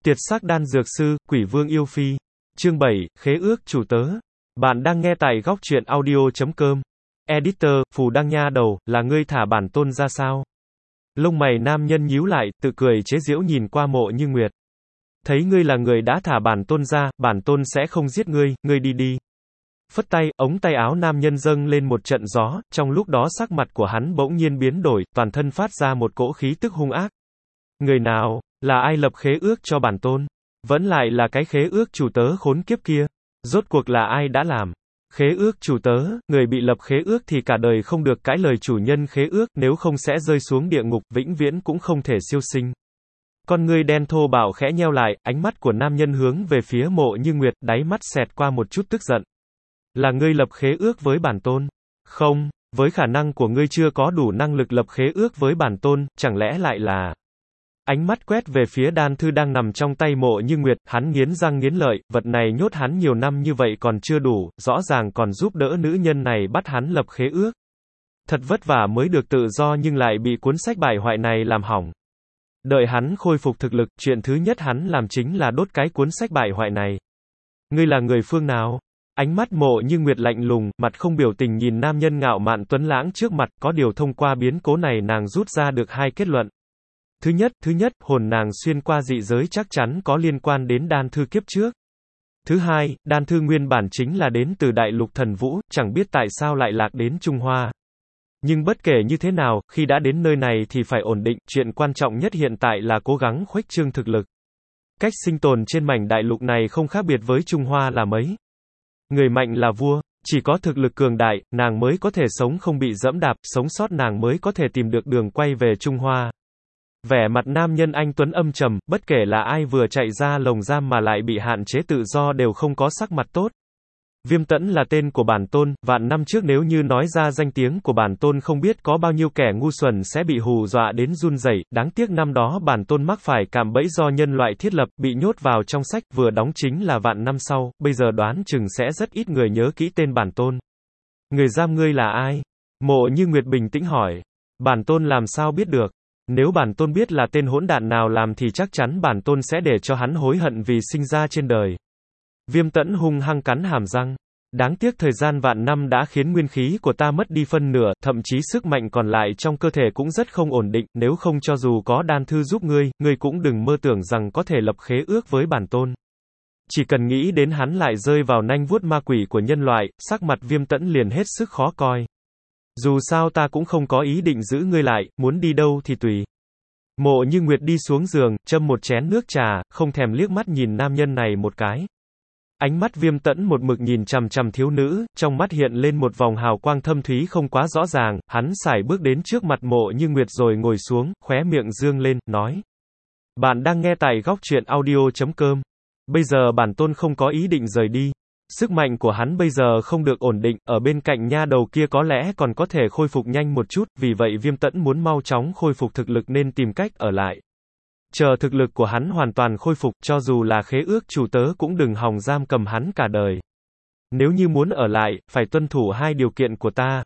Tiệt sắc đan dược sư, quỷ vương yêu phi. Chương 7, khế ước chủ tớ. Bạn đang nghe tại góc truyện audio.com. Editor, Phù Đăng Nha đầu, là ngươi thả bản tôn ra sao? Lông mày nam nhân nhíu lại, tự cười chế giễu nhìn qua Mộ Như Nguyệt. Thấy ngươi là người đã thả bản tôn ra, bản tôn sẽ không giết ngươi, ngươi đi đi. Phất tay, ống tay áo nam nhân dâng lên một trận gió, trong lúc đó sắc mặt của hắn bỗng nhiên biến đổi, toàn thân phát ra một cỗ khí tức hung ác. Người nào? Là ai lập khế ước cho bản tôn? Vẫn lại là cái khế ước chủ tớ khốn kiếp kia. Rốt cuộc là ai đã làm? Khế ước chủ tớ, người bị lập khế ước thì cả đời không được cãi lời chủ nhân khế ước, nếu không sẽ rơi xuống địa ngục, vĩnh viễn cũng không thể siêu sinh. Con ngươi đen thô bạo khẽ nheo lại, ánh mắt của nam nhân hướng về phía Mộ Như Nguyệt, đáy mắt xẹt qua một chút tức giận. Là ngươi lập khế ước với bản tôn? Không, với khả năng của ngươi chưa có đủ năng lực lập khế ước với bản tôn, chẳng lẽ lại là... Ánh mắt quét về phía đan thư đang nằm trong tay Mộ Như Nguyệt, hắn nghiến răng nghiến lợi, vật này nhốt hắn nhiều năm như vậy còn chưa đủ, rõ ràng còn giúp đỡ nữ nhân này bắt hắn lập khế ước. Thật vất vả mới được tự do nhưng lại bị cuốn sách bại hoại này làm hỏng. Đợi hắn khôi phục thực lực, chuyện thứ nhất hắn làm chính là đốt cái cuốn sách bại hoại này. Ngươi là người phương nào? Ánh mắt Mộ Như Nguyệt lạnh lùng, mặt không biểu tình nhìn nam nhân ngạo mạn tuấn lãng trước mặt, có điều thông qua biến cố này nàng rút ra được hai kết luận. Thứ nhất, hồn nàng xuyên qua dị giới chắc chắn có liên quan đến đan thư kiếp trước. Thứ hai, đan thư nguyên bản chính là đến từ đại lục thần vũ, chẳng biết tại sao lại lạc đến Trung Hoa. Nhưng bất kể như thế nào, khi đã đến nơi này thì phải ổn định, chuyện quan trọng nhất hiện tại là cố gắng khuếch trương thực lực. Cách sinh tồn trên mảnh đại lục này không khác biệt với Trung Hoa là mấy. Người mạnh là vua, chỉ có thực lực cường đại, nàng mới có thể sống không bị dẫm đạp, sống sót nàng mới có thể tìm được đường quay về Trung Hoa. Vẻ mặt nam nhân anh tuấn âm trầm, bất kể là ai vừa chạy ra lồng giam mà lại bị hạn chế tự do đều không có sắc mặt tốt. Viêm Tẫn là tên của bản tôn, vạn năm trước nếu như nói ra danh tiếng của bản tôn không biết có bao nhiêu kẻ ngu xuẩn sẽ bị hù dọa đến run rẩy. Đáng tiếc năm đó bản tôn mắc phải cạm bẫy do nhân loại thiết lập, bị nhốt vào trong sách, vừa đóng chính là vạn năm sau, bây giờ đoán chừng sẽ rất ít người nhớ kỹ tên bản tôn. Người giam ngươi là ai? Mộ Như Nguyệt bình tĩnh hỏi. Bản tôn làm sao biết được? Nếu bản tôn biết là tên hỗn đản nào làm thì chắc chắn bản tôn sẽ để cho hắn hối hận vì sinh ra trên đời. Viêm Tẫn hung hăng cắn hàm răng. Đáng tiếc thời gian vạn năm đã khiến nguyên khí của ta mất đi phân nửa, thậm chí sức mạnh còn lại trong cơ thể cũng rất không ổn định, nếu không cho dù có đan thư giúp ngươi, ngươi cũng đừng mơ tưởng rằng có thể lập khế ước với bản tôn. Chỉ cần nghĩ đến hắn lại rơi vào nanh vuốt ma quỷ của nhân loại, sắc mặt Viêm Tẫn liền hết sức khó coi. Dù sao ta cũng không có ý định giữ ngươi lại, muốn đi đâu thì tùy. Mộ Như Nguyệt đi xuống giường, châm một chén nước trà, không thèm liếc mắt nhìn nam nhân này một cái. Ánh mắt Viêm Tẫn một mực nhìn chằm chằm thiếu nữ, trong mắt hiện lên một vòng hào quang thâm thúy không quá rõ ràng, hắn sải bước đến trước mặt Mộ Như Nguyệt rồi ngồi xuống, khóe miệng dương lên, nói. Bạn đang nghe tại góc truyện audio.com. Bây giờ bản tôn không có ý định rời đi. Sức mạnh của hắn bây giờ không được ổn định, ở bên cạnh nha đầu kia có lẽ còn có thể khôi phục nhanh một chút, vì vậy Viêm Tẫn muốn mau chóng khôi phục thực lực nên tìm cách ở lại. Chờ thực lực của hắn hoàn toàn khôi phục, cho dù là khế ước chủ tớ cũng đừng hòng giam cầm hắn cả đời. Nếu như muốn ở lại, phải tuân thủ hai điều kiện của ta.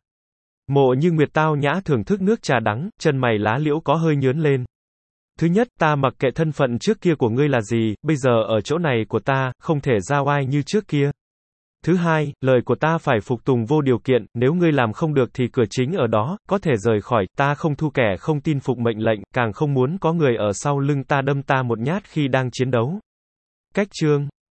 Mộ Như Nguyệt tao nhã thưởng thức nước trà đắng, chân mày lá liễu có hơi nhướng lên. Thứ nhất, ta mặc kệ thân phận trước kia của ngươi là gì, bây giờ ở chỗ này của ta, không thể ra oai như trước kia. Thứ hai, lời của ta phải phục tùng vô điều kiện, nếu ngươi làm không được thì cửa chính ở đó, có thể rời khỏi, ta không thu kẻ không tin phục mệnh lệnh, càng không muốn có người ở sau lưng ta đâm ta một nhát khi đang chiến đấu. Cách chương